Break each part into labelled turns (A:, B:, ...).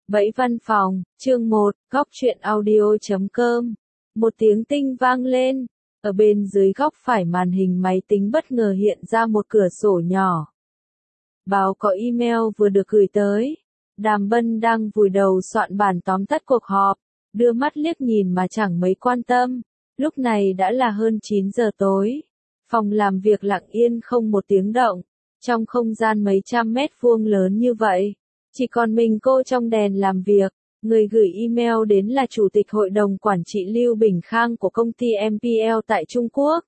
A: Bẫy văn phòng, chương 1, góc truyện audio.com. Một tiếng tinh vang lên. Ở bên dưới góc phải màn hình máy tính bất ngờ hiện ra một cửa sổ nhỏ. Báo có email vừa được gửi tới. Đàm Bân đang vùi đầu soạn bản tóm tắt cuộc họp, đưa mắt liếc nhìn mà chẳng mấy quan tâm. Lúc này đã là hơn 9 giờ tối. Phòng làm việc lặng yên không một tiếng động. Trong không gian mấy trăm mét vuông lớn như vậy, chỉ còn mình cô trong đèn làm việc. Người gửi email đến là Chủ tịch Hội đồng Quản trị Lưu Bình Khang của công ty MPL tại Trung Quốc.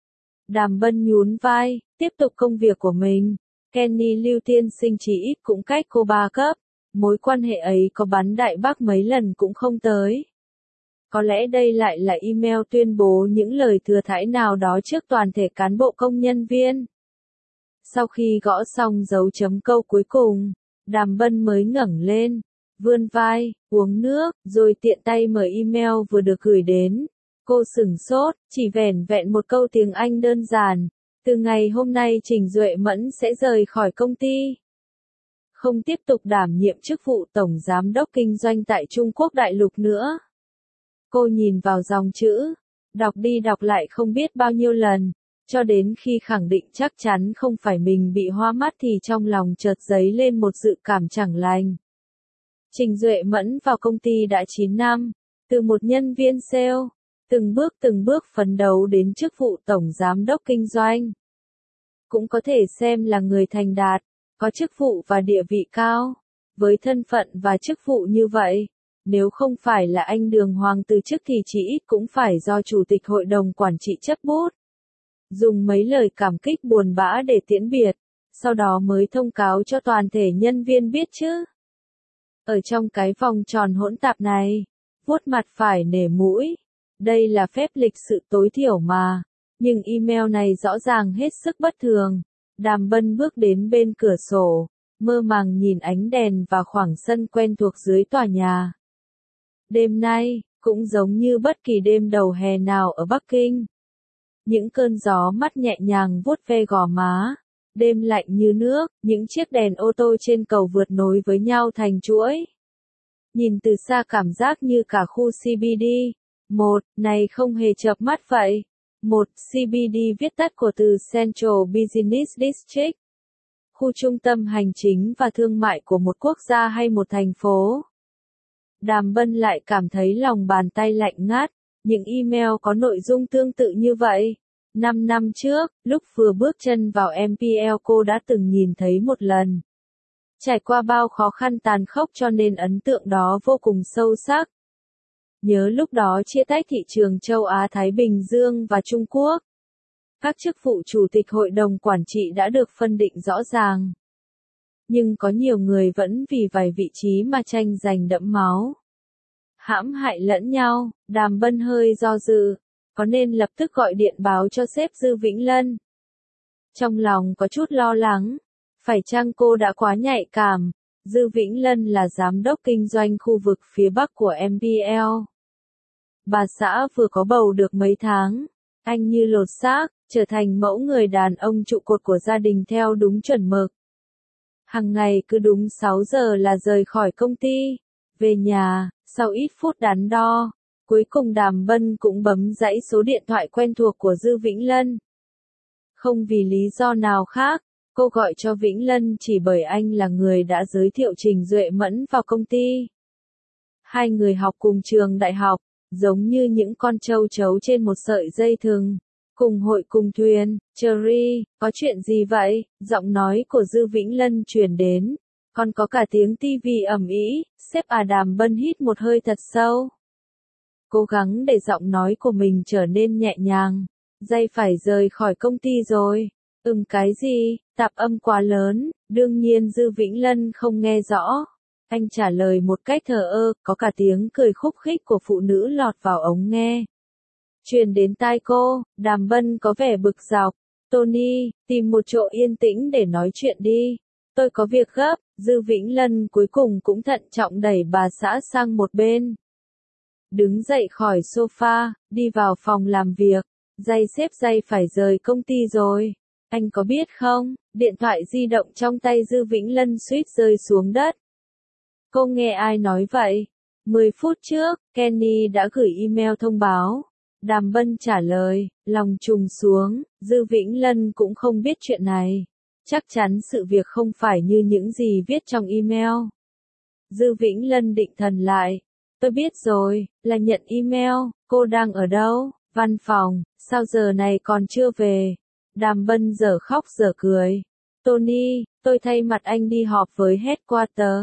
A: Đàm Bân nhún vai, tiếp tục công việc của mình. Kenny Lưu tiên sinh chỉ ít cũng cách cô 3 cấp. Mối quan hệ ấy có bắn Đại Bác mấy lần cũng không tới. Có lẽ đây lại là email tuyên bố những lời thừa thãi nào đó trước toàn thể cán bộ công nhân viên. Sau khi gõ xong dấu chấm câu cuối cùng, Đàm Bân mới ngẩng lên, vươn vai, uống nước, rồi tiện tay mở email vừa được gửi đến. Cô sửng sốt, chỉ vẻn vẹn một câu tiếng Anh đơn giản. Từ ngày hôm nay Trình Duệ Mẫn sẽ rời khỏi công ty. Không tiếp tục đảm nhiệm chức vụ Tổng Giám đốc Kinh doanh tại Trung Quốc đại lục nữa. Cô nhìn vào dòng chữ, đọc đi đọc lại không biết bao nhiêu lần. Cho đến khi khẳng định chắc chắn không phải mình bị hoa mắt thì trong lòng chợt dấy lên một dự cảm chẳng lành. Trình Duệ Mẫn vào công ty đã 9 năm, từ một nhân viên sale, từng bước phấn đấu đến chức vụ Tổng Giám đốc Kinh doanh. Cũng có thể xem là người thành đạt, có chức vụ và địa vị cao. Với thân phận và chức vụ như vậy, nếu không phải là anh Đường Hoàng từ chức thì chỉ ít cũng phải do Chủ tịch Hội đồng Quản trị chấp bút. Dùng mấy lời cảm kích buồn bã để tiễn biệt, sau đó mới thông cáo cho toàn thể nhân viên biết chứ. Ở trong cái vòng tròn hỗn tạp này, vuốt mặt phải nể mũi. Đây là phép lịch sự tối thiểu mà. Nhưng email này rõ ràng hết sức bất thường. Đàm Bân bước đến bên cửa sổ, mơ màng nhìn ánh đèn và khoảng sân quen thuộc dưới tòa nhà. Đêm nay, cũng giống như bất kỳ đêm đầu hè nào ở Bắc Kinh. Những cơn gió mát nhẹ nhàng vuốt ve gò má. Đêm lạnh như nước, những chiếc đèn ô tô trên cầu vượt nối với nhau thành chuỗi. Nhìn từ xa cảm giác như cả khu CBD. Này không hề chợp mắt vậy. CBD viết tắt của từ Central Business District. Khu trung tâm hành chính và thương mại của một quốc gia hay một thành phố. Đàm Bân lại cảm thấy lòng bàn tay lạnh ngắt. Những email có nội dung tương tự như vậy. 5 năm trước, lúc vừa bước chân vào MPL cô đã từng nhìn thấy một lần. Trải qua bao khó khăn tàn khốc cho nên ấn tượng đó vô cùng sâu sắc. Nhớ lúc đó chia tách thị trường châu Á Thái Bình Dương và Trung Quốc. Các chức vụ Chủ tịch Hội đồng Quản trị đã được phân định rõ ràng. Nhưng có nhiều người vẫn vì vài vị trí mà tranh giành đẫm máu. Hãm hại lẫn nhau, Đàm Bân hơi do dự, có nên lập tức gọi điện báo cho sếp Dư Vĩnh Lân. Trong lòng có chút lo lắng, phải chăng cô đã quá nhạy cảm. Dư Vĩnh Lân là giám đốc kinh doanh khu vực phía Bắc của MPL. Bà xã vừa có bầu được mấy tháng, anh như lột xác, trở thành mẫu người đàn ông trụ cột của gia đình theo đúng chuẩn mực. Hằng ngày cứ đúng 6 giờ là rời khỏi công ty, về nhà, sau ít phút đắn đo, cuối cùng Đàm Bân cũng bấm dãy số điện thoại quen thuộc của Dư Vĩnh Lân. Không vì lý do nào khác, cô gọi cho Vĩnh Lân chỉ bởi anh là người đã giới thiệu Trình Duệ Mẫn vào công ty. Hai người học cùng trường đại học, giống như những con châu chấu trên một sợi dây thừng, cùng hội cùng thuyền. Cherry, có chuyện gì vậy? Giọng nói của Dư Vĩnh Lân truyền đến, còn có cả tiếng tivi ầm ĩ. Sếp Đàm Bân hít một hơi thật sâu. Cố gắng để giọng nói của mình trở nên nhẹ nhàng. Dây phải rời khỏi công ty rồi. Cái gì? Tạp âm quá lớn, đương nhiên Dư Vĩnh Lân không nghe rõ. Anh trả lời một cách thờ ơ, có cả tiếng cười khúc khích của phụ nữ lọt vào ống nghe. Truyền đến tai cô, Đàm Bân có vẻ bực dọc. Tony, tìm một chỗ yên tĩnh để nói chuyện đi. Tôi có việc gấp. Dư Vĩnh Lân cuối cùng cũng thận trọng đẩy bà xã sang một bên. Đứng dậy khỏi sofa, đi vào phòng làm việc. Dây xếp dây phải rời công ty rồi. Anh có biết không, điện thoại di động trong tay Dư Vĩnh Lân suýt rơi xuống đất. Cô nghe ai nói vậy? 10 phút trước, Kenny đã gửi email thông báo. Đàm Bân trả lời, lòng trùng xuống, Dư Vĩnh Lân cũng không biết chuyện này. Chắc chắn sự việc không phải như những gì viết trong email. Dư Vĩnh Lân định thần lại. Tôi biết rồi, là nhận email, cô đang ở đâu? Văn phòng, sao giờ này còn chưa về? Đàm Bân dở khóc dở cười. Tony, tôi thay mặt anh đi họp với headquarter.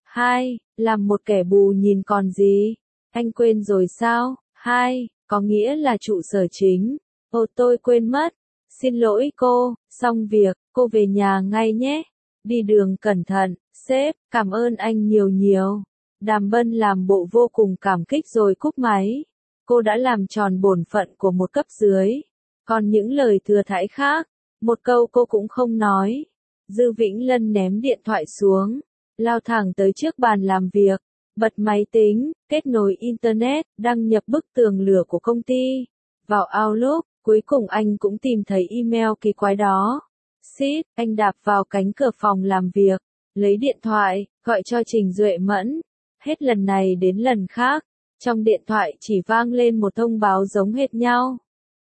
A: Làm một kẻ bù nhìn còn gì? Anh quên rồi sao? Có nghĩa là trụ sở chính. Ồ, tôi quên mất. Xin lỗi cô, xong việc, cô về nhà ngay nhé. Đi đường cẩn thận, sếp, cảm ơn anh nhiều nhiều. Đàm Bân làm bộ vô cùng cảm kích rồi cúp máy. Cô đã làm tròn bổn phận của một cấp dưới. Còn những lời thừa thãi khác, một câu cô cũng không nói. Dư Vĩnh Lân ném điện thoại xuống, lao thẳng tới trước bàn làm việc, bật máy tính, kết nối Internet, đăng nhập bức tường lửa của công ty. Vào Outlook, cuối cùng anh cũng tìm thấy email kỳ quái đó. Xít, anh đạp vào cánh cửa phòng làm việc, lấy điện thoại, gọi cho Trình Duệ Mẫn. Hết lần này đến lần khác, trong điện thoại chỉ vang lên một thông báo giống hệt nhau.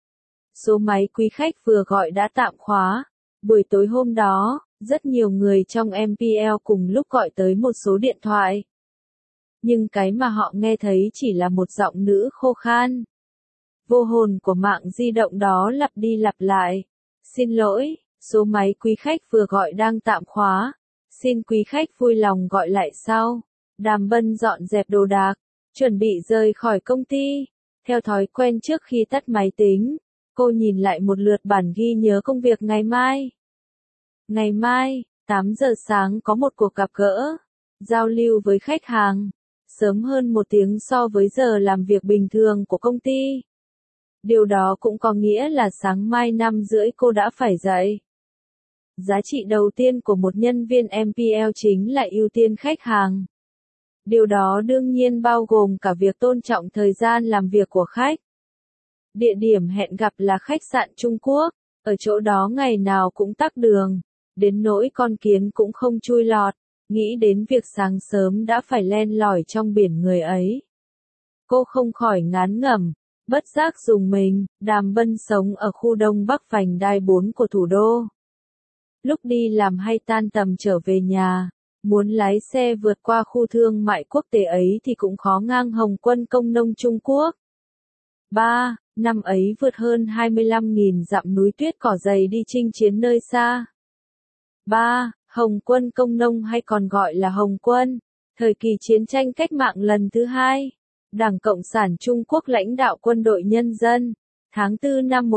A: Số máy quý khách vừa gọi đã tạm khóa. Buổi tối hôm đó, rất nhiều người trong MPL cùng lúc gọi tới một số điện thoại. Nhưng cái mà họ nghe thấy chỉ là một giọng nữ khô khan. Vô hồn của mạng di động đó lặp đi lặp lại. Xin lỗi, số máy quý khách vừa gọi đang tạm khóa. Xin quý khách vui lòng gọi lại sau. Đàm Bân dọn dẹp đồ đạc, chuẩn bị rời khỏi công ty. Theo thói quen trước khi tắt máy tính, cô nhìn lại một lượt bản ghi nhớ công việc ngày mai. Ngày mai, 8 giờ sáng có một cuộc gặp gỡ, giao lưu với khách hàng, sớm hơn 1 tiếng so với giờ làm việc bình thường của công ty. Điều đó cũng có nghĩa là sáng mai 5:30 cô đã phải dậy. Giá trị đầu tiên của một nhân viên MPL chính là ưu tiên khách hàng. Điều đó đương nhiên bao gồm cả việc tôn trọng thời gian làm việc của khách. Địa điểm hẹn gặp là khách sạn Trung Quốc, ở chỗ đó ngày nào cũng tắc đường, đến nỗi con kiến cũng không chui lọt, nghĩ đến việc sáng sớm đã phải len lỏi trong biển người ấy. Cô không khỏi ngán ngẩm, bất giác rùng mình. Đàm Bân sống ở khu Đông Bắc vành đai 4 của thủ đô. Lúc đi làm hay tan tầm trở về nhà, muốn lái xe vượt qua khu thương mại quốc tế ấy thì cũng khó ngang Hồng Quân Công Nông Trung Quốc. Năm ấy vượt hơn 25.000 dặm núi tuyết cỏ dày đi chinh chiến nơi xa. Hồng Quân Công Nông hay còn gọi là Hồng Quân, thời kỳ chiến tranh cách mạng lần thứ 2. Đảng Cộng sản Trung Quốc lãnh đạo quân đội nhân dân. Tháng 4 năm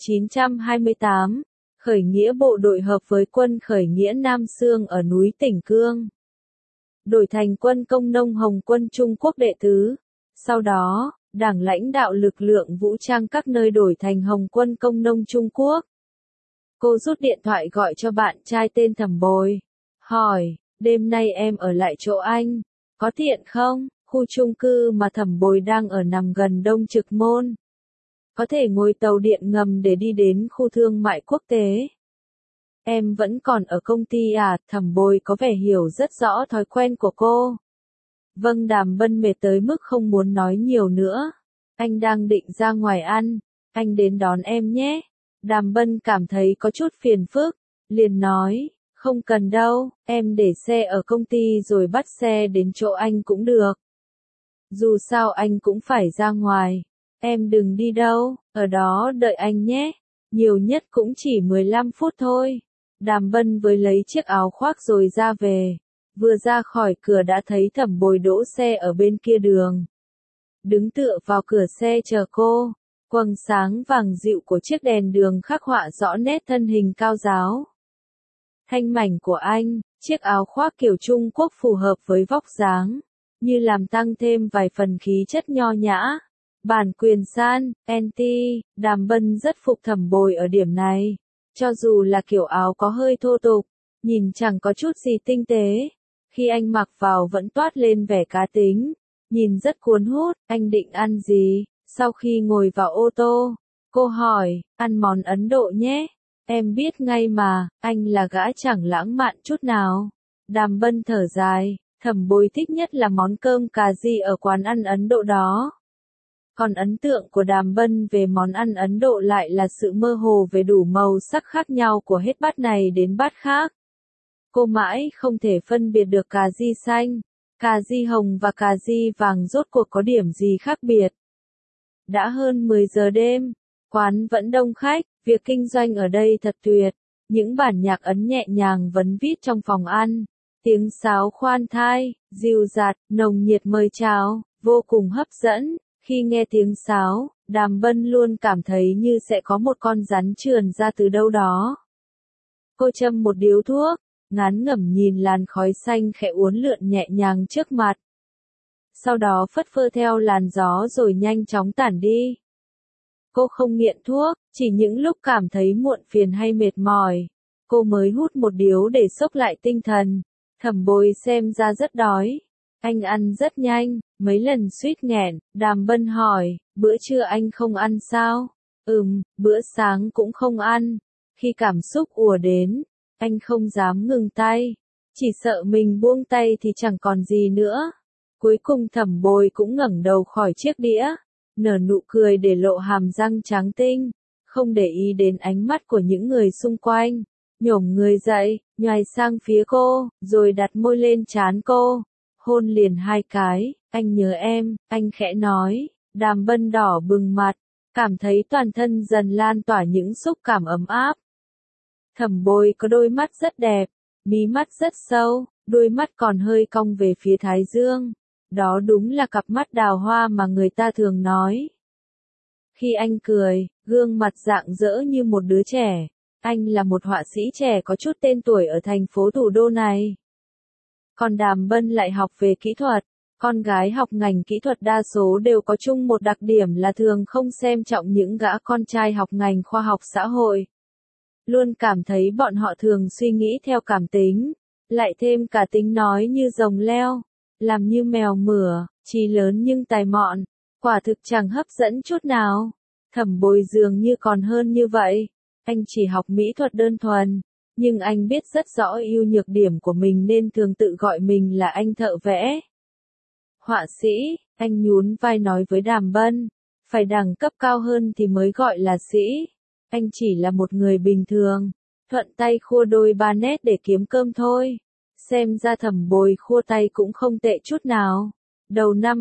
A: 1928, khởi nghĩa bộ đội hợp với quân khởi nghĩa Nam Xương ở núi Tỉnh Cương. Đổi thành quân Công nông Hồng Quân Trung Quốc đệ tứ. Sau đó, Đảng lãnh đạo lực lượng vũ trang các nơi đổi thành Hồng Quân Công nông Trung Quốc. Cô rút điện thoại gọi cho bạn trai tên Thẩm Bồi. Hỏi, đêm nay em ở lại chỗ anh, có tiện không? Khu chung cư mà Thẩm Bồi đang ở nằm gần Đông Trực Môn. Có thể ngồi tàu điện ngầm để đi đến khu thương mại quốc tế. Em vẫn còn ở công ty à? Thẩm Bồi có vẻ hiểu rất rõ thói quen của cô. Vâng, Đàm Bân mệt tới mức không muốn nói nhiều nữa. Anh đang định ra ngoài ăn, anh đến đón em nhé. Đàm Bân cảm thấy có chút phiền phức, liền nói, không cần đâu, em để xe ở công ty rồi bắt xe đến chỗ anh cũng được. Dù sao anh cũng phải ra ngoài, em đừng đi đâu, ở đó đợi anh nhé, nhiều nhất cũng chỉ 15 phút thôi. Đàm Bân với lấy chiếc áo khoác rồi ra về, vừa ra khỏi cửa đã thấy Thẩm Bồi đỗ xe ở bên kia đường. Đứng tựa vào cửa xe chờ cô, quầng sáng vàng dịu của chiếc đèn đường khắc họa rõ nét thân hình cao ráo. Thanh mảnh của anh, chiếc áo khoác kiểu Trung Quốc phù hợp với vóc dáng, như làm tăng thêm vài phần khí chất nho nhã. Bản quyền san, anti, Đàm Bân rất phục Thẩm Bồi ở điểm này. Cho dù là kiểu áo có hơi thô tục, nhìn chẳng có chút gì tinh tế, khi anh mặc vào vẫn toát lên vẻ cá tính, nhìn rất cuốn hút. Anh định ăn gì? Sau khi ngồi vào ô tô, cô hỏi, ăn món Ấn Độ nhé. Em biết ngay mà, anh là gã chẳng lãng mạn chút nào. Đàm Bân thở dài, Thẩm Bối thích nhất là món cơm cà ri ở quán ăn Ấn Độ đó. Còn ấn tượng của Đàm Bân về món ăn Ấn Độ lại là sự mơ hồ về đủ màu sắc khác nhau của hết bát này đến bát khác. Cô mãi không thể phân biệt được cà ri xanh, cà ri hồng và cà ri vàng rốt cuộc có điểm gì khác biệt. Đã hơn 10 giờ đêm, quán vẫn đông khách, việc kinh doanh ở đây thật tuyệt. Những bản nhạc Ấn nhẹ nhàng vấn vít trong phòng ăn, tiếng sáo khoan thai, dịu dạt, nồng nhiệt mời chào, vô cùng hấp dẫn. Khi nghe tiếng sáo, Đàm Bân luôn cảm thấy như sẽ có một con rắn trườn ra từ đâu đó. Cô châm một điếu thuốc, ngán ngẩm nhìn làn khói xanh khẽ uốn lượn nhẹ nhàng trước mặt. Sau đó phất phơ theo làn gió rồi nhanh chóng tản đi. Cô không nghiện thuốc, chỉ những lúc cảm thấy muộn phiền hay mệt mỏi, cô mới hút một điếu để xốc lại tinh thần. Thẩm Bối xem ra rất đói. Anh ăn rất nhanh, mấy lần suýt nghẹn, Đàm Bân hỏi, bữa trưa anh không ăn sao? Bữa sáng cũng không ăn. Khi cảm xúc ùa đến, anh không dám ngừng tay. Chỉ sợ mình buông tay thì chẳng còn gì nữa. Cuối cùng Thẩm Bối cũng ngẩng đầu khỏi chiếc đĩa, nở nụ cười để lộ hàm răng trắng tinh, không để ý đến ánh mắt của những người xung quanh. Nhổm người dậy, nhoài sang phía cô, rồi đặt môi lên trán cô. Hôn liền 2 cái, anh nhớ em, anh khẽ nói. Đàm Bân đỏ bừng mặt, cảm thấy toàn thân dần lan tỏa những xúc cảm ấm áp. Thẩm Bối có đôi mắt rất đẹp, mí mắt rất sâu, đôi mắt còn hơi cong về phía thái dương. Đó đúng là cặp mắt đào hoa mà người ta thường nói. Khi anh cười, gương mặt rạng rỡ như một đứa trẻ. Anh là một họa sĩ trẻ có chút tên tuổi ở thành phố thủ đô này. Còn Đàm Bân lại học về kỹ thuật. Con gái học ngành kỹ thuật đa số đều có chung một đặc điểm là thường không xem trọng những gã con trai học ngành khoa học xã hội. Luôn cảm thấy bọn họ thường suy nghĩ theo cảm tính, lại thêm cả tính nói như rồng leo, làm như mèo mửa, trí lớn nhưng tài mọn, quả thực chẳng hấp dẫn chút nào. Thẩm Bối dường như còn hơn như vậy. Anh chỉ học mỹ thuật đơn thuần, nhưng anh biết rất rõ ưu nhược điểm của mình nên thường tự gọi mình là anh thợ vẽ. Họa sĩ, anh nhún vai nói với Đàm Bân, phải đẳng cấp cao hơn thì mới gọi là sĩ. Anh chỉ là một người bình thường, thuận tay khua đôi ba nét để kiếm cơm thôi. Xem ra Thẩm Bối khua tay cũng không tệ chút nào. Đầu năm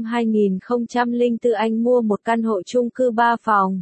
A: 2004 anh mua một căn hộ chung cư 3 phòng.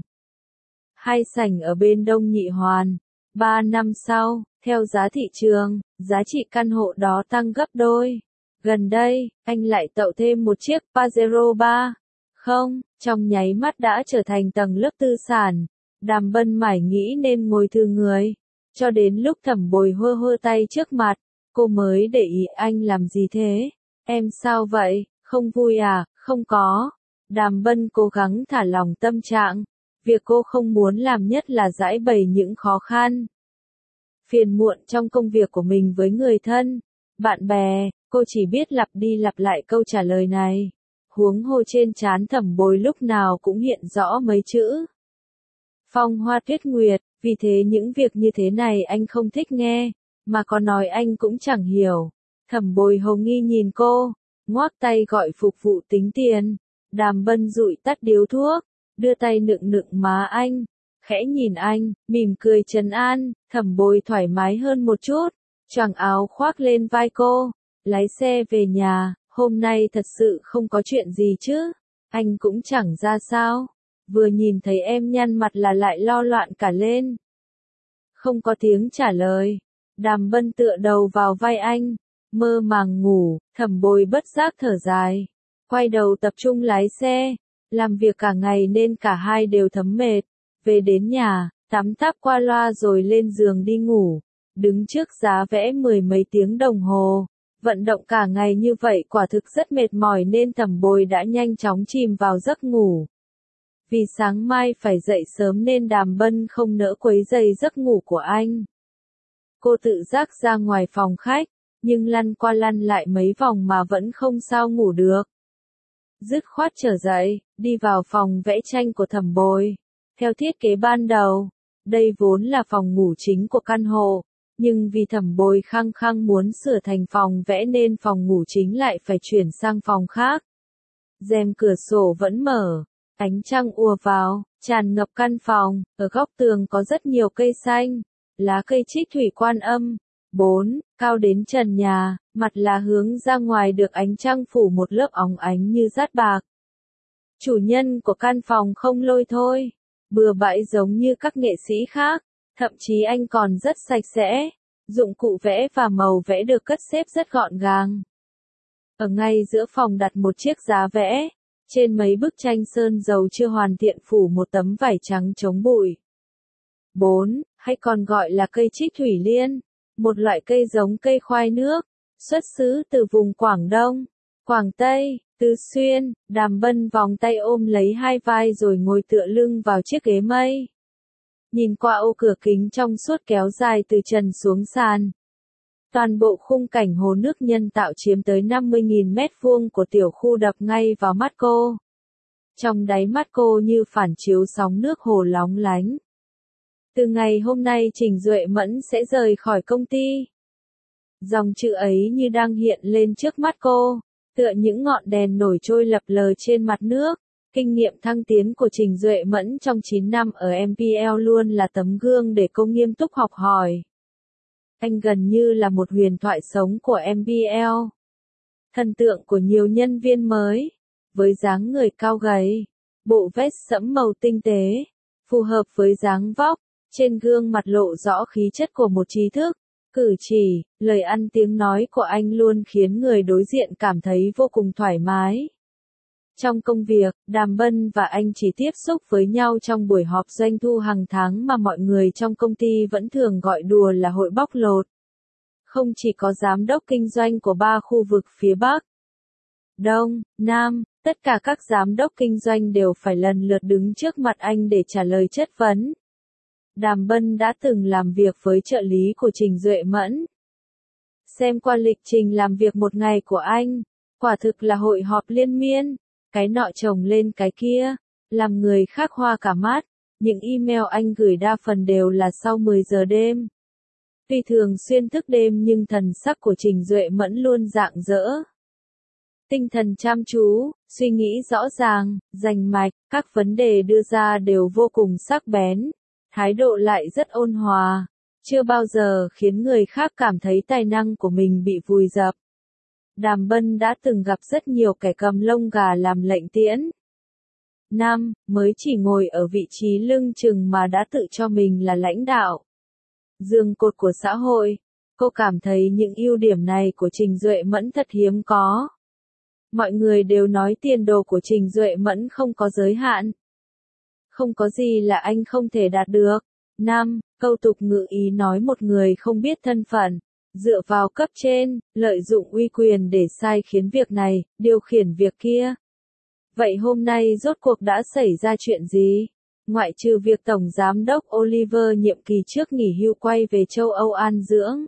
A: 2 sảnh ở bên Đông Nhị Hoàn. 3 năm sau, theo giá thị trường, giá trị căn hộ đó tăng gấp đôi. Gần đây, anh lại tậu thêm một chiếc Pajero 3. Không, trong nháy mắt đã trở thành tầng lớp tư sản. Đàm Bân mải nghĩ nên ngồi thư người. Cho đến lúc Thẩm Bối hơ hơ tay trước mặt, cô mới để ý anh làm gì thế? Em sao vậy, không vui à? Không có. Đàm Bân cố gắng thả lòng tâm trạng. Việc cô không muốn làm nhất là giãi bày những khó khăn, phiền muộn trong công việc của mình với người thân, bạn bè. Cô chỉ biết lặp đi lặp lại câu trả lời này. Huống hồ trên trán Thẩm Bối lúc nào cũng hiện rõ mấy chữ Phong Hoa Tuyết Nguyệt. Vì thế những việc như thế này anh không thích nghe, mà có nói anh cũng chẳng hiểu. Thẩm Bối hồng nghi nhìn cô, ngoác tay gọi phục vụ tính tiền. Đàm Bân dụi tắt điếu thuốc, đưa tay nựng nựng má anh, khẽ nhìn anh, mỉm cười trấn an. Thẩm Bối thoải mái hơn một chút, choàng áo khoác lên vai cô, lái xe về nhà. Hôm nay thật sự không có chuyện gì chứ? Anh cũng chẳng ra sao. Vừa nhìn thấy em nhăn mặt là lại lo loạn cả lên. Không có tiếng trả lời. Đàm Bân tựa đầu vào vai anh, mơ màng ngủ. Thẩm Bối bất giác thở dài, quay đầu tập trung lái xe. Làm việc cả ngày nên cả hai đều thấm mệt. Về đến nhà, tắm táp qua loa rồi lên giường đi ngủ. Đứng trước giá vẽ 10 mấy tiếng đồng hồ, vận động cả ngày như vậy quả thực rất mệt mỏi nên Thẩm Bối đã nhanh chóng chìm vào giấc ngủ. Vì sáng mai phải dậy sớm nên Đàm Bân không nỡ quấy rầy giấc ngủ của anh. Cô tự giác ra ngoài phòng khách, nhưng lăn qua lăn lại mấy vòng mà vẫn không sao ngủ được. Dứt khoát trở dậy, đi vào phòng vẽ tranh của Thẩm Bối. Theo thiết kế ban đầu, đây vốn là phòng ngủ chính của căn hộ, Nhưng vì Thẩm Bồi khăng khăng muốn sửa thành phòng vẽ nên phòng ngủ chính lại phải chuyển sang phòng khác. Rèm cửa sổ vẫn mở, ánh trăng ùa vào, tràn ngập căn phòng, ở góc tường có rất nhiều cây xanh, lá cây trích thủy quan âm. 4. Cao đến trần nhà, mặt là hướng ra ngoài được ánh trăng phủ một lớp óng ánh như dát bạc. Chủ nhân của căn phòng không lôi thôi, bừa bãi giống như các nghệ sĩ khác, thậm chí anh còn rất sạch sẽ. Dụng cụ vẽ và màu vẽ được cất xếp rất gọn gàng. Ở ngay giữa phòng đặt một chiếc giá vẽ, trên mấy bức tranh sơn dầu chưa hoàn thiện phủ một tấm vải trắng chống bụi. 4. Hay còn gọi là cây trích thủy liên, một loại cây giống cây khoai nước, xuất xứ từ vùng Quảng Đông, Quảng Tây, Tứ Xuyên. Đàm Bân vòng tay ôm lấy hai vai rồi ngồi tựa lưng vào chiếc ghế mây. Nhìn qua ô cửa kính trong suốt kéo dài từ trần xuống sàn. Toàn bộ khung cảnh hồ nước nhân tạo chiếm tới 50.000 mét vuông của tiểu khu đập ngay vào mắt cô. Trong đáy mắt cô như phản chiếu sóng nước hồ lóng lánh. Từ ngày hôm nay Trình Duệ Mẫn sẽ rời khỏi công ty. Dòng chữ ấy như đang hiện lên trước mắt cô, tựa những ngọn đèn nổi trôi lập lờ trên mặt nước. Kinh nghiệm thăng tiến của Trình Duệ Mẫn trong 9 năm ở MPL luôn là tấm gương để cô nghiêm túc học hỏi. Anh gần như là một huyền thoại sống của MPL. Thần tượng của nhiều nhân viên mới, với dáng người cao gầy, bộ vest sẫm màu tinh tế, phù hợp với dáng vóc, trên gương mặt lộ rõ khí chất của một trí thức. Cử chỉ, lời ăn tiếng nói của anh luôn khiến người đối diện cảm thấy vô cùng thoải mái. Trong công việc, Đàm Bân và anh chỉ tiếp xúc với nhau trong buổi họp doanh thu hàng tháng mà mọi người trong công ty vẫn thường gọi đùa là hội bóc lột. Không chỉ có giám đốc kinh doanh của 3 khu vực phía Bắc, Đông, Nam, tất cả các giám đốc kinh doanh đều phải lần lượt đứng trước mặt anh để trả lời chất vấn. Đàm Bân đã từng làm việc với trợ lý của Trình Duệ Mẫn. Xem qua lịch trình làm việc một ngày của anh, quả thực là hội họp liên miên, cái nọ chồng lên cái kia, làm người khác hoa cả mắt. Những email anh gửi đa phần đều là sau 10 giờ đêm. Tuy thường xuyên thức đêm nhưng thần sắc của Trình Duệ Mẫn luôn rạng rỡ. Tinh thần chăm chú, suy nghĩ rõ ràng, rành mạch, các vấn đề đưa ra đều vô cùng sắc bén. Thái độ lại rất ôn hòa, chưa bao giờ khiến người khác cảm thấy tài năng của mình bị vùi dập. Đàm Bân đã từng gặp rất nhiều kẻ cầm lông gà làm lệnh tiễn. Mới chỉ ngồi ở vị trí lưng chừng mà đã tự cho mình là lãnh đạo, giường cột của xã hội. Cô cảm thấy những ưu điểm này của Trình Duệ Mẫn thật hiếm có. Mọi người đều nói tiền đồ của Trình Duệ Mẫn không có giới hạn. Không có gì là anh không thể đạt được. Câu tục ngữ ý nói một người không biết thân phận, dựa vào cấp trên, lợi dụng uy quyền để sai khiến việc này, điều khiển việc kia. Vậy hôm nay rốt cuộc đã xảy ra chuyện gì? Ngoại trừ việc Tổng Giám đốc Oliver nhiệm kỳ trước nghỉ hưu quay về châu Âu an dưỡng,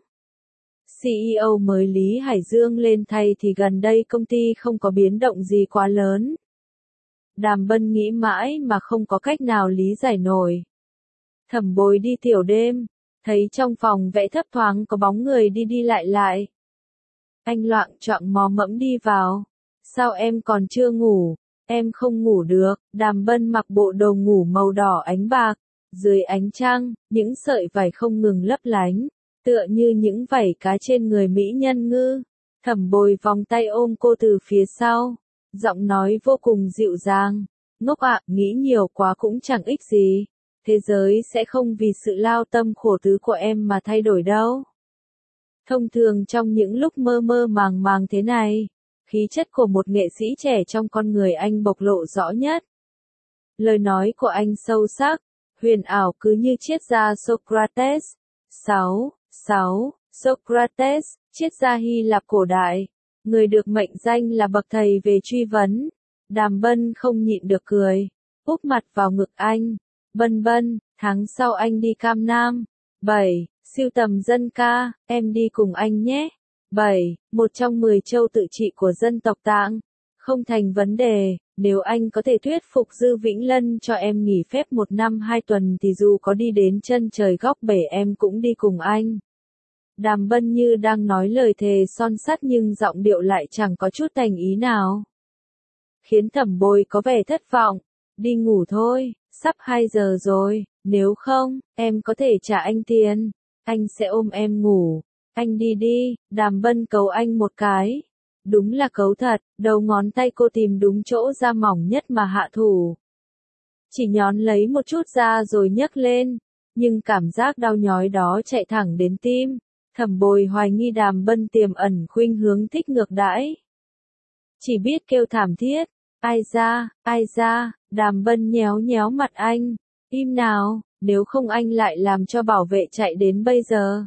A: CEO mới Lý Hải Dương lên thay thì gần đây công ty không có biến động gì quá lớn. Đàm Bân nghĩ mãi mà không có cách nào lý giải nổi. Thẩm Bồi đi tiểu đêm, thấy trong phòng vẽ thấp thoáng có bóng người đi đi lại lại. Anh loạng choạng mò mẫm đi vào. Sao em còn chưa ngủ? Em không ngủ được. Đàm Bân mặc bộ đồ ngủ màu đỏ ánh bạc. Dưới ánh trăng, những sợi vải không ngừng lấp lánh, tựa như những vảy cá trên người mỹ nhân ngư. Thẩm Bồi vòng tay ôm cô từ phía sau, giọng nói vô cùng dịu dàng. Ngốc ạ, nghĩ nhiều quá cũng chẳng ích gì. Thế giới sẽ không vì sự lao tâm khổ tứ của em mà thay đổi đâu. Thông thường trong những lúc mơ mơ màng màng thế này, khí chất của một nghệ sĩ trẻ trong con người anh bộc lộ rõ nhất. Lời nói của anh sâu sắc, huyền ảo cứ như triết gia Socrates. 6. Socrates, triết gia Hy Lạp cổ đại, người được mệnh danh là bậc thầy về truy vấn. Đàm Bân không nhịn được cười, úp mặt vào ngực anh. Bân, tháng sau anh đi Cam Nam. 7. Sưu tầm dân ca, em đi cùng anh nhé. 7. Một trong 10 châu tự trị của dân tộc Tạng. Không thành vấn đề, nếu anh có thể thuyết phục Dư Vĩnh Lân cho em nghỉ phép 1 năm 2 tuần thì dù có đi đến chân trời góc bể em cũng đi cùng anh. Đàm Bân như đang nói lời thề son sắt nhưng giọng điệu lại chẳng có chút thành ý nào. Khiến Thẩm Bồi có vẻ thất vọng. Đi ngủ thôi, sắp 2 giờ rồi, nếu không, em có thể trả anh tiền. Anh sẽ ôm em ngủ. Anh đi đi, Đàm Bân cấu anh một cái. Đúng là cấu thật, đầu ngón tay cô tìm đúng chỗ da mỏng nhất mà hạ thủ. Chỉ nhón lấy một chút da rồi nhấc lên, nhưng cảm giác đau nhói đó chạy thẳng đến tim. Thẩm Bồi hoài nghi Đàm Bân tiềm ẩn khuynh hướng thích ngược đãi. Chỉ biết kêu thảm thiết, ai ra, Đàm Bân nhéo nhéo mặt anh, im nào, nếu không anh lại làm cho bảo vệ chạy đến bây giờ.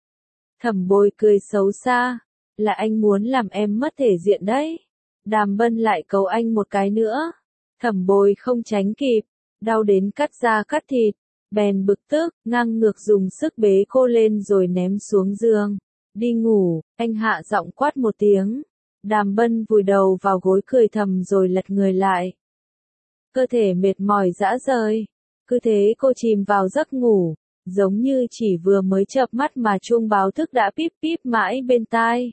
A: Thẩm Bồi cười xấu xa, là anh muốn làm em mất thể diện đấy. Đàm Bân lại cấu anh một cái nữa. Thẩm Bồi không tránh kịp, đau đến cắt da cắt thịt, bèn bực tức, ngang ngược dùng sức bế cô lên rồi ném xuống giường. Đi ngủ, anh hạ giọng quát một tiếng. Đàm Bân vùi đầu vào gối cười thầm rồi lật người lại. Cơ thể mệt mỏi rã rời, cứ thế cô chìm vào giấc ngủ, giống như chỉ vừa mới chợp mắt mà chuông báo thức đã píp píp mãi bên tai.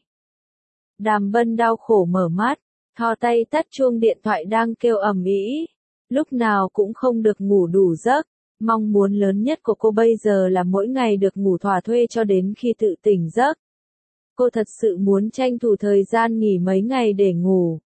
A: Đàm Bân đau khổ mở mắt, thò tay tắt chuông điện thoại đang kêu ầm ĩ. Lúc nào cũng không được ngủ đủ giấc, mong muốn lớn nhất của cô bây giờ là mỗi ngày được ngủ thỏa thuê cho đến khi tự tỉnh giấc. Cô thật sự muốn tranh thủ thời gian nghỉ mấy ngày để ngủ.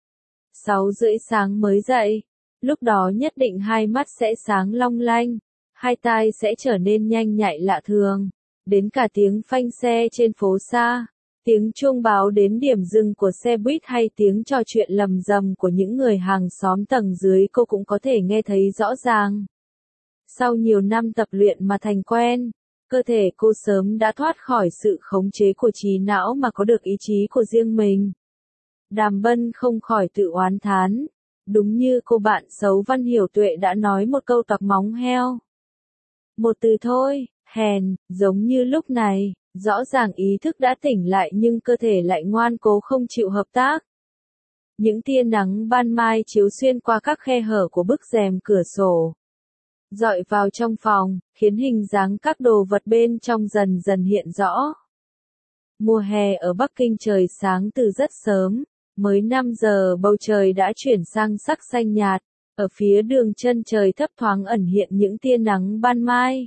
A: 6:30 sáng mới dậy, lúc đó nhất định hai mắt sẽ sáng long lanh, hai tai sẽ trở nên nhanh nhạy lạ thường, đến cả tiếng phanh xe trên phố xa, tiếng chuông báo đến điểm dừng của xe buýt hay tiếng trò chuyện lầm rầm của những người hàng xóm tầng dưới cô cũng có thể nghe thấy rõ ràng. Sau nhiều năm tập luyện mà thành quen, cơ thể cô sớm đã thoát khỏi sự khống chế của trí não mà có được ý chí của riêng mình. Đàm Bân không khỏi tự oán thán. Đúng như cô bạn xấu Văn Hiểu Tuệ đã nói một câu tặc móng heo. Một từ thôi, hèn, giống như lúc này, rõ ràng ý thức đã tỉnh lại nhưng cơ thể lại ngoan cố không chịu hợp tác. Những tia nắng ban mai chiếu xuyên qua các khe hở của bức rèm cửa sổ, dọi vào trong phòng, khiến hình dáng các đồ vật bên trong dần dần hiện rõ. Mùa hè ở Bắc Kinh trời sáng từ rất sớm, mới 5 giờ bầu trời đã chuyển sang sắc xanh nhạt, ở phía đường chân trời thấp thoáng ẩn hiện những tia nắng ban mai.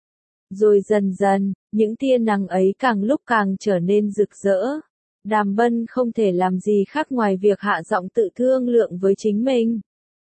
A: Rồi dần dần, những tia nắng ấy càng lúc càng trở nên rực rỡ. Đàm Bân không thể làm gì khác ngoài việc hạ giọng tự thương lượng với chính mình.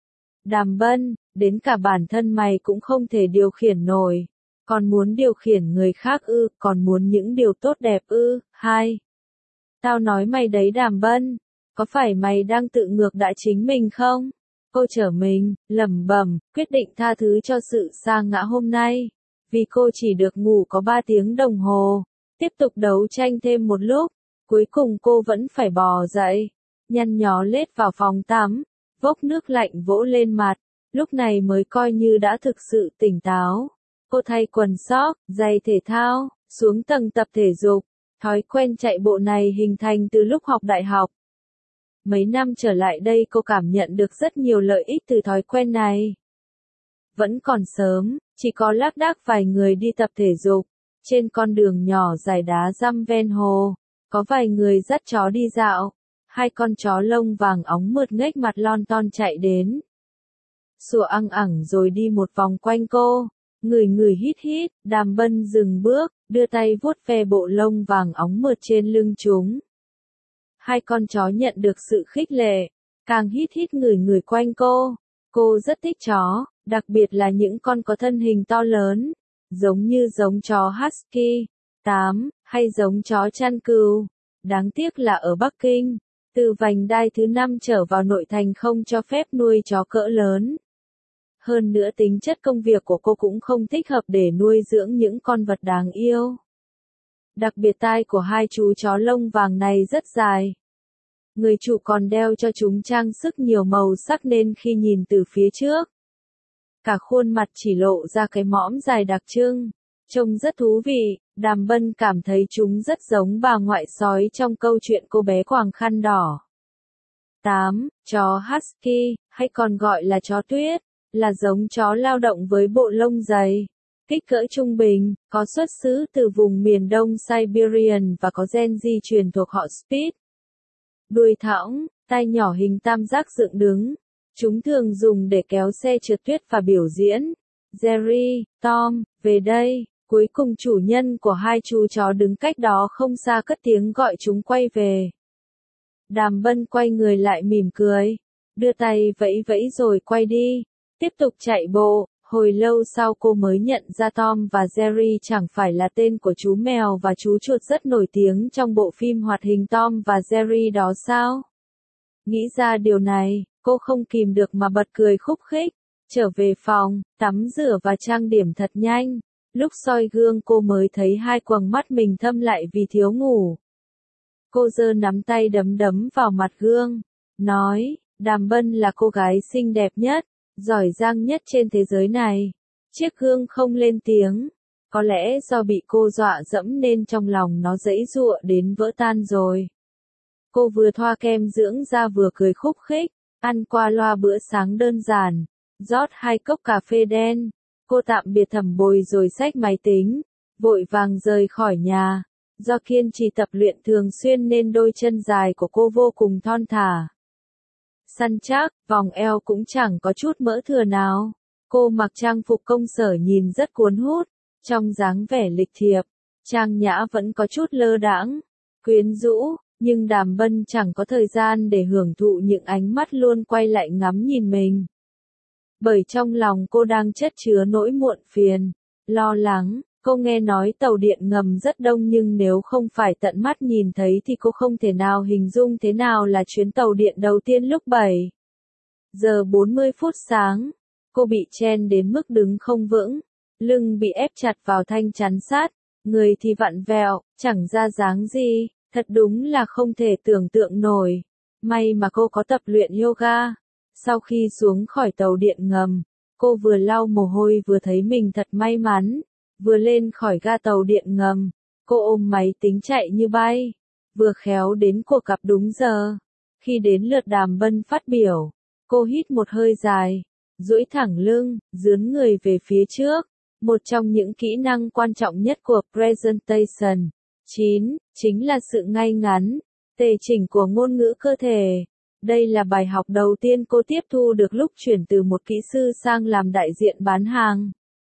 A: Đàm Bân, đến cả bản thân mày cũng không thể điều khiển nổi. Còn muốn điều khiển người khác ư, còn muốn những điều tốt đẹp ư, hai. Tao nói mày đấy Đàm Bân, có phải mày đang tự ngược đãi chính mình không? Cô trở mình, lẩm bẩm, quyết định tha thứ cho sự sa ngã hôm nay. Vì cô chỉ được ngủ có 3 tiếng đồng hồ, tiếp tục đấu tranh thêm một lúc, cuối cùng cô vẫn phải bò dậy, nhăn nhó lết vào phòng tắm, vốc nước lạnh vỗ lên mặt, lúc này mới coi như đã thực sự tỉnh táo. Cô thay quần sóc, giày thể thao, xuống tầng tập thể dục, thói quen chạy bộ này hình thành từ lúc học đại học. Mấy năm trở lại đây cô cảm nhận được rất nhiều lợi ích từ thói quen này. Vẫn còn sớm, chỉ có lác đác vài người đi tập thể dục, trên con đường nhỏ dài đá răm ven hồ, có vài người dắt chó đi dạo, 2 con chó lông vàng óng mượt nghếch mặt lon ton chạy đến. Sủa ăng ẳng rồi đi một vòng quanh cô, người hít hít, Đàm Bân dừng bước, đưa tay vuốt ve bộ lông vàng óng mượt trên lưng chúng. 2 con chó nhận được sự khích lệ, càng hít hít người quanh cô. Cô rất thích chó, đặc biệt là những con có thân hình to lớn, giống như giống chó Husky, 8, hay giống chó chăn cừu. Đáng tiếc là ở Bắc Kinh, từ vành đai thứ 5 trở vào nội thành không cho phép nuôi chó cỡ lớn. Hơn nữa tính chất công việc của cô cũng không thích hợp để nuôi dưỡng những con vật đáng yêu. Đặc biệt tai của 2 chú chó lông vàng này rất dài. Người chủ còn đeo cho chúng trang sức nhiều màu sắc nên khi nhìn từ phía trước, cả khuôn mặt chỉ lộ ra cái mõm dài đặc trưng, trông rất thú vị. Đàm Bân cảm thấy chúng rất giống bà ngoại sói trong câu chuyện cô bé quàng khăn đỏ. 8. Chó Husky, hay còn gọi là chó tuyết, là giống chó lao động với bộ lông dày, kích cỡ trung bình, có xuất xứ từ vùng miền đông Siberian và có gen di truyền thuộc họ Speed. Đuôi thõng, tai nhỏ hình tam giác dựng đứng. Chúng thường dùng để kéo xe trượt tuyết và biểu diễn. Jerry, Tom, về đây. Cuối cùng chủ nhân của hai chú chó đứng cách đó không xa cất tiếng gọi chúng quay về. Đàm Bân quay người lại mỉm cười, đưa tay vẫy vẫy rồi quay đi, tiếp tục chạy bộ. Hồi lâu sau cô mới nhận ra Tom và Jerry chẳng phải là tên của chú mèo và chú chuột rất nổi tiếng trong bộ phim hoạt hình Tom và Jerry đó sao? Nghĩ ra điều này, cô không kìm được mà bật cười khúc khích. Trở về phòng, tắm rửa và trang điểm thật nhanh. Lúc soi gương cô mới thấy hai quầng mắt mình thâm lại vì thiếu ngủ. Cô giơ nắm tay đấm đấm vào mặt gương, nói, Đàm Bân là cô gái xinh đẹp nhất, giỏi giang nhất trên thế giới này. Chiếc gương không lên tiếng, có lẽ do bị cô dọa dẫm nên trong lòng nó giãy giụa đến vỡ tan rồi. Cô vừa thoa kem dưỡng da vừa cười khúc khích, ăn qua loa bữa sáng đơn giản, rót 2 cốc cà phê đen. Cô tạm biệt Thẩm Bồi rồi xách máy tính, vội vàng rời khỏi nhà. Do kiên trì tập luyện thường xuyên nên đôi chân dài của cô vô cùng thon thả. Săn chắc, vòng eo cũng chẳng có chút mỡ thừa nào. Cô mặc trang phục công sở nhìn rất cuốn hút, trong dáng vẻ lịch thiệp, trang nhã vẫn có chút lơ đãng, quyến rũ, nhưng Đàm Bân chẳng có thời gian để hưởng thụ những ánh mắt luôn quay lại ngắm nhìn mình. Bởi trong lòng cô đang chất chứa nỗi muộn phiền, lo lắng. Cô nghe nói tàu điện ngầm rất đông nhưng nếu không phải tận mắt nhìn thấy thì cô không thể nào hình dung thế nào là chuyến tàu điện đầu tiên lúc 7 giờ 40 phút sáng. Cô bị chen đến mức đứng không vững, lưng bị ép chặt vào thanh chắn sắt, người thì vặn vẹo, chẳng ra dáng gì, thật đúng là không thể tưởng tượng nổi. May mà cô có tập luyện yoga. Sau khi xuống khỏi tàu điện ngầm, cô vừa lau mồ hôi vừa thấy mình thật may mắn. Vừa lên khỏi ga tàu điện ngầm, cô ôm máy tính chạy như bay, vừa khéo đến cuộc gặp đúng giờ. Khi đến lượt Đàm Bân phát biểu, cô hít một hơi dài, duỗi thẳng lưng, dướn người về phía trước. Một trong những kỹ năng quan trọng nhất của presentation 9 chính là sự ngay ngắn, tề chỉnh của ngôn ngữ cơ thể. Đây là bài học đầu tiên cô tiếp thu được lúc chuyển từ một kỹ sư sang làm đại diện bán hàng.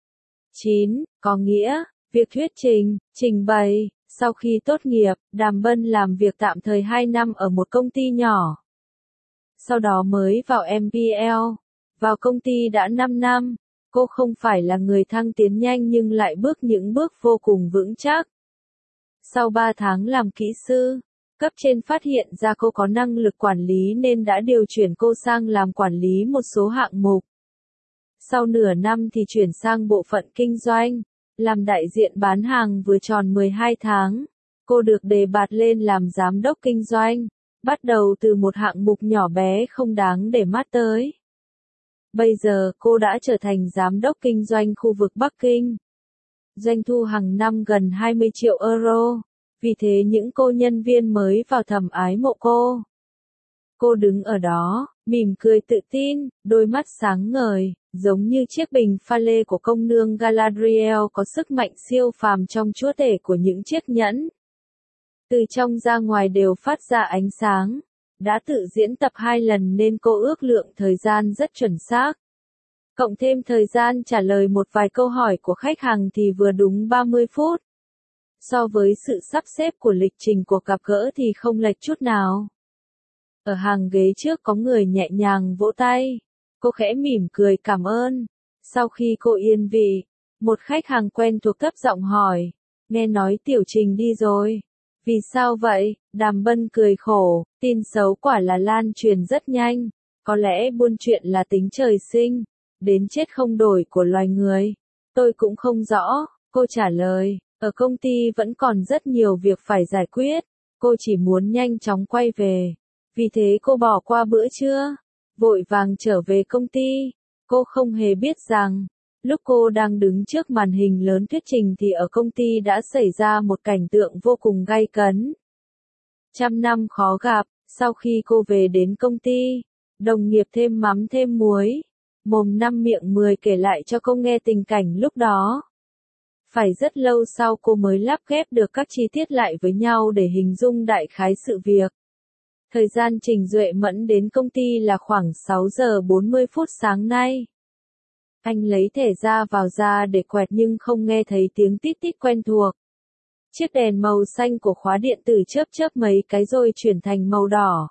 A: 9. Có nghĩa, việc thuyết trình, trình bày. Sau khi tốt nghiệp, Đàm Bân làm việc tạm thời 2 năm ở một công ty nhỏ. Sau đó mới vào MBL. Vào công ty đã 5 năm. Cô không phải là người thăng tiến nhanh nhưng lại bước những bước vô cùng vững chắc. Sau 3 tháng làm kỹ sư, cấp trên phát hiện ra cô có năng lực quản lý nên đã điều chuyển cô sang làm quản lý một số hạng mục. Sau nửa năm thì chuyển sang bộ phận kinh doanh, làm đại diện bán hàng vừa tròn 12 tháng. Cô được đề bạt lên làm giám đốc kinh doanh, bắt đầu từ một hạng mục nhỏ bé không đáng để mắt tới. Bây giờ cô đã trở thành giám đốc kinh doanh khu vực Bắc Kinh. Doanh thu hàng năm gần 20 triệu euro, vì thế những cô nhân viên mới vào thầm ái mộ cô. Cô đứng ở đó, mỉm cười tự tin, đôi mắt sáng ngời, giống như chiếc bình pha lê của công nương Galadriel có sức mạnh siêu phàm trong chúa tể của những chiếc nhẫn. Từ trong ra ngoài đều phát ra ánh sáng. Đã tự diễn tập 2 lần nên cô ước lượng thời gian rất chuẩn xác. Cộng thêm thời gian trả lời một vài câu hỏi của khách hàng thì vừa đúng 30 phút. So với sự sắp xếp của lịch trình cuộc gặp gỡ thì không lệch chút nào. Ở hàng ghế trước có người nhẹ nhàng vỗ tay. Cô khẽ mỉm cười cảm ơn. Sau khi cô yên vị, một khách hàng quen thuộc thấp giọng hỏi, nghe nói Tiểu Trình đi rồi. Vì sao vậy? Đàm Bân cười khổ, tin xấu quả là lan truyền rất nhanh. Có lẽ buôn chuyện là tính trời sinh, đến chết không đổi của loài người. Tôi cũng không rõ, cô trả lời, ở công ty vẫn còn rất nhiều việc phải giải quyết. Cô chỉ muốn nhanh chóng quay về. Vì thế cô bỏ qua bữa trưa, vội vàng trở về công ty. Cô không hề biết rằng, lúc cô đang đứng trước màn hình lớn thuyết trình thì ở công ty đã xảy ra một cảnh tượng vô cùng gay cấn. 100 năm khó gặp, sau khi cô về đến công ty, đồng nghiệp thêm mắm thêm muối, mồm năm miệng 10 kể lại cho cô nghe tình cảnh lúc đó. Phải rất lâu sau cô mới lắp ghép được các chi tiết lại với nhau để hình dung đại khái sự việc. Thời gian Trình Duệ Mẫn đến công ty là khoảng 6 giờ 40 phút sáng nay. Anh lấy thẻ ra vào ra để quẹt nhưng không nghe thấy tiếng tít tít quen thuộc. Chiếc đèn màu xanh của khóa điện tử chớp chớp mấy cái rồi chuyển thành màu đỏ.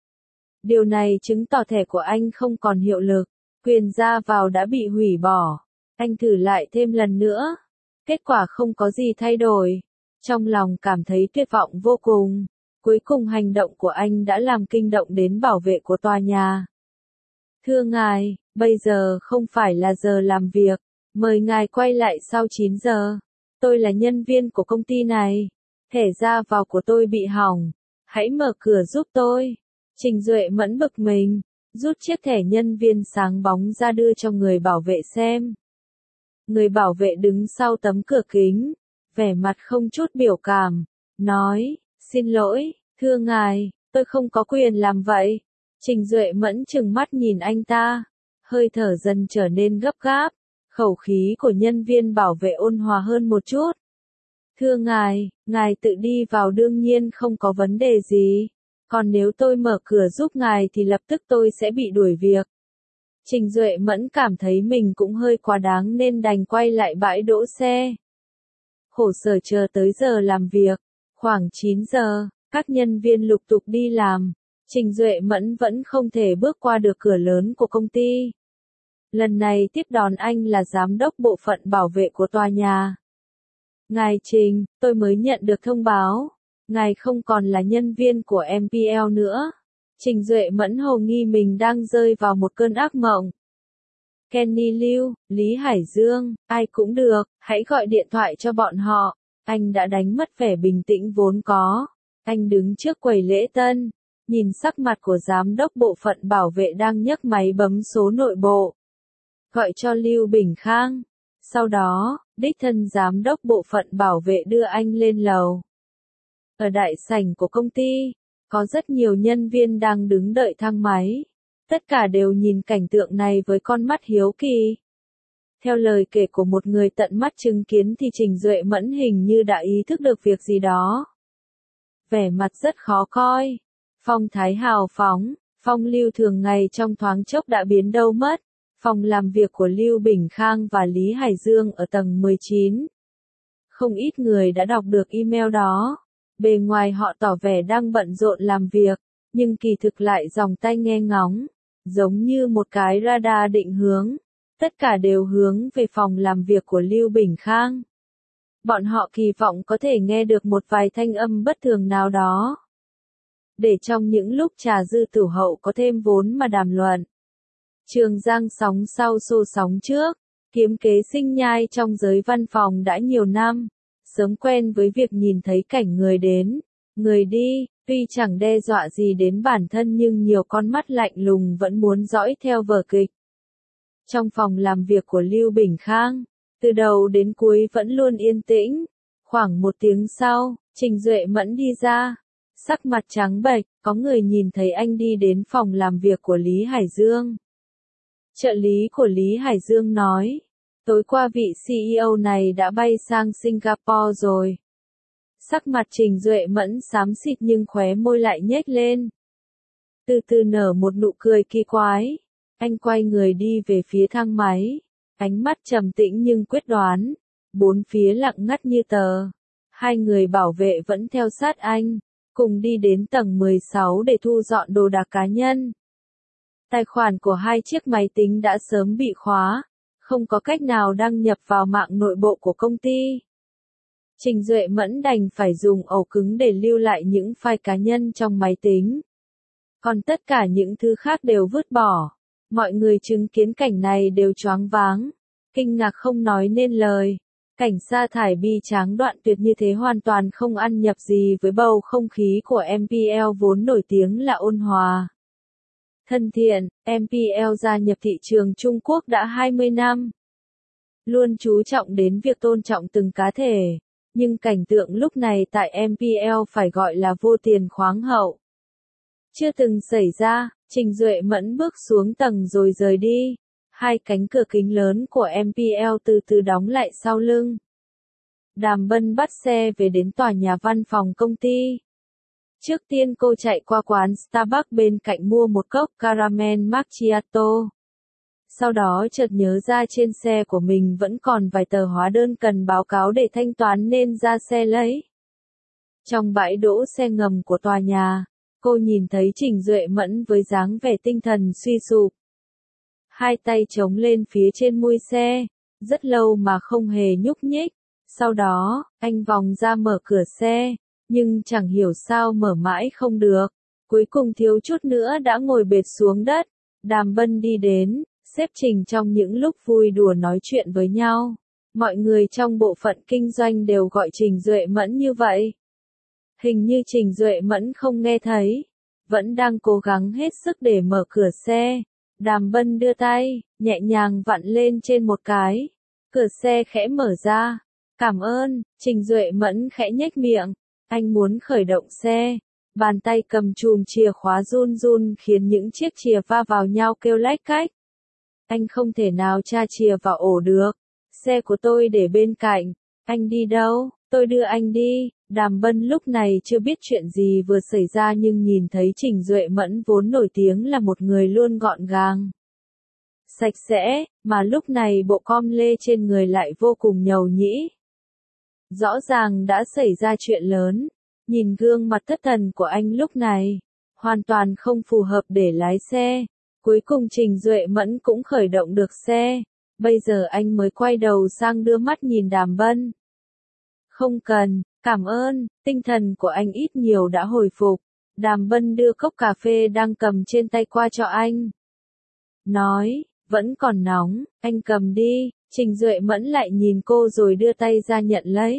A: Điều này chứng tỏ thẻ của anh không còn hiệu lực, quyền ra vào đã bị hủy bỏ. Anh thử lại thêm lần nữa. Kết quả không có gì thay đổi. Trong lòng cảm thấy tuyệt vọng vô cùng. Cuối cùng hành động của anh đã làm kinh động đến bảo vệ của tòa nhà. Thưa ngài, bây giờ không phải là giờ làm việc. Mời ngài quay lại sau 9 giờ. Tôi là nhân viên của công ty này. Thẻ ra vào của tôi bị hỏng. Hãy mở cửa giúp tôi. Trình Duệ Mẫn bực mình, rút chiếc thẻ nhân viên sáng bóng ra đưa cho người bảo vệ xem. Người bảo vệ đứng sau tấm cửa kính, vẻ mặt không chút biểu cảm, nói, xin lỗi, thưa ngài, tôi không có quyền làm vậy. Trình Duệ Mẫn trừng mắt nhìn anh ta, hơi thở dần trở nên gấp gáp, khẩu khí của nhân viên bảo vệ ôn hòa hơn một chút. Thưa ngài tự đi vào đương nhiên không có vấn đề gì. Còn nếu tôi mở cửa giúp ngài thì lập tức tôi sẽ bị đuổi việc. Trình Duệ Mẫn cảm thấy mình cũng hơi quá đáng nên đành quay lại bãi đỗ xe. Khổ sở chờ tới giờ làm việc. Khoảng 9 giờ, các nhân viên lục tục đi làm. Trình Duệ Mẫn vẫn không thể bước qua được cửa lớn của công ty. Lần này tiếp đón anh là giám đốc bộ phận bảo vệ của tòa nhà. Ngài Trình, tôi mới nhận được thông báo. Ngài không còn là nhân viên của MPL nữa. Trình Duệ Mẫn hồ nghi mình đang rơi vào một cơn ác mộng. Kenny Lưu, Lý Hải Dương, ai cũng được, hãy gọi điện thoại cho bọn họ. Anh đã đánh mất vẻ bình tĩnh vốn có. Anh đứng trước quầy lễ tân, nhìn sắc mặt của giám đốc bộ phận bảo vệ đang nhấc máy bấm số nội bộ. Gọi cho Lưu Bình Khang. Sau đó, đích thân giám đốc bộ phận bảo vệ đưa anh lên lầu. Ở đại sảnh của công ty, có rất nhiều nhân viên đang đứng đợi thang máy. Tất cả đều nhìn cảnh tượng này với con mắt hiếu kỳ. Theo lời kể của một người tận mắt chứng kiến thì Trình Duệ Mẫn hình như đã ý thức được việc gì đó. Vẻ mặt rất khó coi. Phong thái hào phóng, phong lưu thường ngày trong thoáng chốc đã biến đâu mất. Phòng làm việc của Lưu Bình Khang và Lý Hải Dương ở tầng 19. Không ít người đã đọc được email đó. Bề ngoài họ tỏ vẻ đang bận rộn làm việc, nhưng kỳ thực lại dòng tai nghe ngóng, giống như một cái radar định hướng. Tất cả đều hướng về phòng làm việc của Lưu Bình Khang. Bọn họ kỳ vọng có thể nghe được một vài thanh âm bất thường nào đó. Để trong những lúc trà dư tửu hậu có thêm vốn mà đàm luận. Trường Giang sóng sau xô sóng trước, kiếm kế sinh nhai trong giới văn phòng đã nhiều năm. Sớm quen với việc nhìn thấy cảnh người đến, người đi, tuy chẳng đe dọa gì đến bản thân nhưng nhiều con mắt lạnh lùng vẫn muốn dõi theo vở kịch. Trong phòng làm việc của Lưu Bình Khang, từ đầu đến cuối vẫn luôn yên tĩnh. Khoảng 1 tiếng sau, Trình Duệ Mẫn đi ra, sắc mặt trắng bệch, có người nhìn thấy anh đi đến phòng làm việc của Lý Hải Dương. Trợ lý của Lý Hải Dương nói, tối qua vị CEO này đã bay sang Singapore rồi. Sắc mặt Trình Duệ Mẫn xám xịt nhưng khóe môi lại nhếch lên. Từ từ nở một nụ cười kỳ quái. Anh quay người đi về phía thang máy. Ánh mắt trầm tĩnh nhưng quyết đoán. Bốn phía lặng ngắt như tờ. Hai người bảo vệ vẫn theo sát anh. Cùng đi đến tầng 16 để thu dọn đồ đạc cá nhân. Tài khoản của hai chiếc máy tính đã sớm bị khóa. Không có cách nào đăng nhập vào mạng nội bộ của công ty. Trình Duệ Mẫn đành phải dùng ổ cứng để lưu lại những file cá nhân trong máy tính. Còn tất cả những thứ khác đều vứt bỏ. Mọi người chứng kiến cảnh này đều choáng váng, kinh ngạc không nói nên lời. Cảnh sa thải bi tráng đoạn tuyệt như thế hoàn toàn không ăn nhập gì với bầu không khí của MPL vốn nổi tiếng là ôn hòa. Thân thiện, MPL gia nhập thị trường Trung Quốc đã 20 năm. Luôn chú trọng đến việc tôn trọng từng cá thể. Nhưng cảnh tượng lúc này tại MPL phải gọi là vô tiền khoáng hậu. Chưa từng xảy ra, Trình Duệ Mẫn bước xuống tầng rồi rời đi. Hai cánh cửa kính lớn của MPL từ từ đóng lại sau lưng. Đàm Bân bắt xe về đến tòa nhà văn phòng công ty. Trước tiên cô chạy qua quán Starbucks bên cạnh mua một cốc caramel macchiato. Sau đó chợt nhớ ra trên xe của mình vẫn còn vài tờ hóa đơn cần báo cáo để thanh toán nên ra xe lấy. Trong bãi đỗ xe ngầm của tòa nhà, cô nhìn thấy Trình Duệ Mẫn với dáng vẻ tinh thần suy sụp. Hai tay chống lên phía trên mui xe, rất lâu mà không hề nhúc nhích. Sau đó, anh vòng ra mở cửa xe, nhưng chẳng hiểu sao mở mãi không được. Cuối cùng thiếu chút nữa đã ngồi bệt xuống đất. Đàm Bân đi đến, xếp Trình trong những lúc vui đùa nói chuyện với nhau. Mọi người trong bộ phận kinh doanh đều gọi Trình Duệ Mẫn như vậy. Hình như Trình Duệ Mẫn không nghe thấy, vẫn đang cố gắng hết sức để mở cửa xe. Đàm Bân đưa tay, nhẹ nhàng vặn lên trên một cái. Cửa xe khẽ mở ra. Cảm ơn, Trình Duệ Mẫn khẽ nhếch miệng. Anh muốn khởi động xe. Bàn tay cầm chùm chìa khóa run run khiến những chiếc chìa va vào nhau kêu lách cách. Anh không thể nào tra chìa vào ổ được. Xe của tôi để bên cạnh. Anh đi đâu? Tôi đưa anh đi. Đàm Bân lúc này chưa biết chuyện gì vừa xảy ra nhưng nhìn thấy Trình Duệ Mẫn vốn nổi tiếng là một người luôn gọn gàng, sạch sẽ, mà lúc này bộ com lê trên người lại vô cùng nhầu nhĩ. Rõ ràng đã xảy ra chuyện lớn. Nhìn gương mặt thất thần của anh lúc này, hoàn toàn không phù hợp để lái xe. Cuối cùng Trình Duệ Mẫn cũng khởi động được xe. Bây giờ anh mới quay đầu sang đưa mắt nhìn Đàm Bân. Không cần, cảm ơn, tinh thần của anh ít nhiều đã hồi phục. Đàm Bân đưa cốc cà phê đang cầm trên tay qua cho anh. Nói, vẫn còn nóng, anh cầm đi. Trình Duệ Mẫn lại nhìn cô rồi đưa tay ra nhận lấy.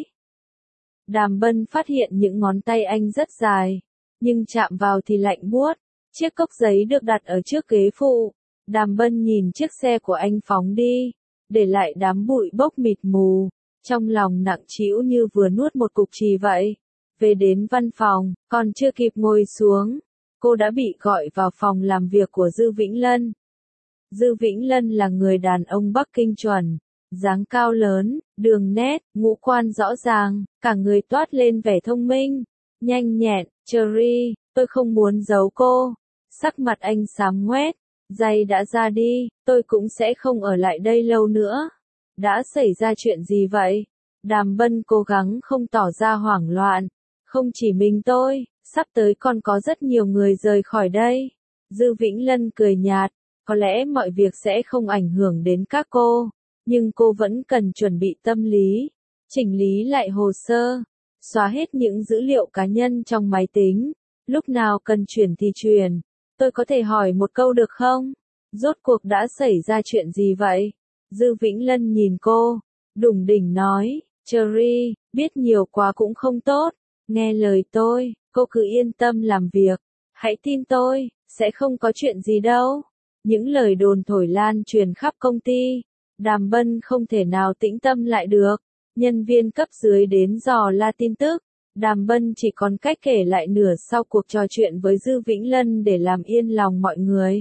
A: Đàm Bân phát hiện những ngón tay anh rất dài, nhưng chạm vào thì lạnh buốt. Chiếc cốc giấy được đặt ở trước ghế phụ. Đàm Bân nhìn chiếc xe của anh phóng đi, để lại đám bụi bốc mịt mù. Trong lòng nặng trĩu như vừa nuốt một cục chì vậy. Về đến văn phòng, còn chưa kịp ngồi xuống, cô đã bị gọi vào phòng làm việc của Dư Vĩnh Lân. Dư Vĩnh Lân là người đàn ông Bắc Kinh chuẩn, dáng cao lớn, đường nét, ngũ quan rõ ràng, cả người toát lên vẻ thông minh, nhanh nhẹn. Cherry, tôi không muốn giấu cô. Sắc mặt anh xám ngoét, giày đã ra đi, tôi cũng sẽ không ở lại đây lâu nữa. Đã xảy ra chuyện gì vậy? Đàm Bân cố gắng không tỏ ra hoảng loạn. Không chỉ mình tôi, sắp tới còn có rất nhiều người rời khỏi đây. Dư Vĩnh Lân cười nhạt, có lẽ mọi việc sẽ không ảnh hưởng đến các cô, nhưng cô vẫn cần chuẩn bị tâm lý, chỉnh lý lại hồ sơ, xóa hết những dữ liệu cá nhân trong máy tính, lúc nào cần chuyển thì chuyển. Tôi có thể hỏi một câu được không? Rốt cuộc đã xảy ra chuyện gì vậy? Dư Vĩnh Lân nhìn cô, đủng đỉnh nói, Cherry, biết nhiều quá cũng không tốt, nghe lời tôi, cô cứ yên tâm làm việc, hãy tin tôi, sẽ không có chuyện gì đâu. Những lời đồn thổi lan truyền khắp công ty, Đàm Bân không thể nào tĩnh tâm lại được. Nhân viên cấp dưới đến dò la tin tức, Đàm Bân chỉ còn cách kể lại nửa sau cuộc trò chuyện với Dư Vĩnh Lân để làm yên lòng mọi người.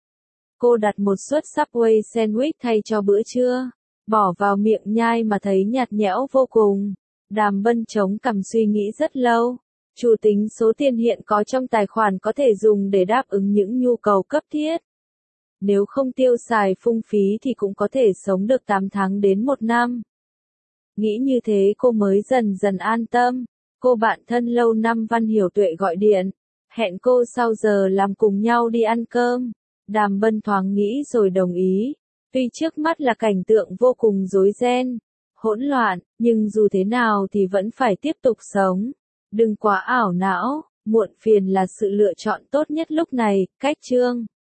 A: Cô đặt một suất Subway sandwich thay cho bữa trưa, bỏ vào miệng nhai mà thấy nhạt nhẽo vô cùng. Đàm Bân chống cằm suy nghĩ rất lâu. Chủ tính số tiền hiện có trong tài khoản có thể dùng để đáp ứng những nhu cầu cấp thiết. Nếu không tiêu xài phung phí thì cũng có thể sống được 8 tháng đến 1 năm. Nghĩ như thế cô mới dần dần an tâm. Cô bạn thân lâu năm Văn Hiểu Tuệ gọi điện, hẹn cô sau giờ làm cùng nhau đi ăn cơm. Đàm Bân thoáng nghĩ rồi đồng ý. Tuy trước mắt là cảnh tượng vô cùng rối ren, hỗn loạn, nhưng dù thế nào thì vẫn phải tiếp tục sống. Đừng quá ảo não, muộn phiền là sự lựa chọn tốt nhất lúc này. Cách chương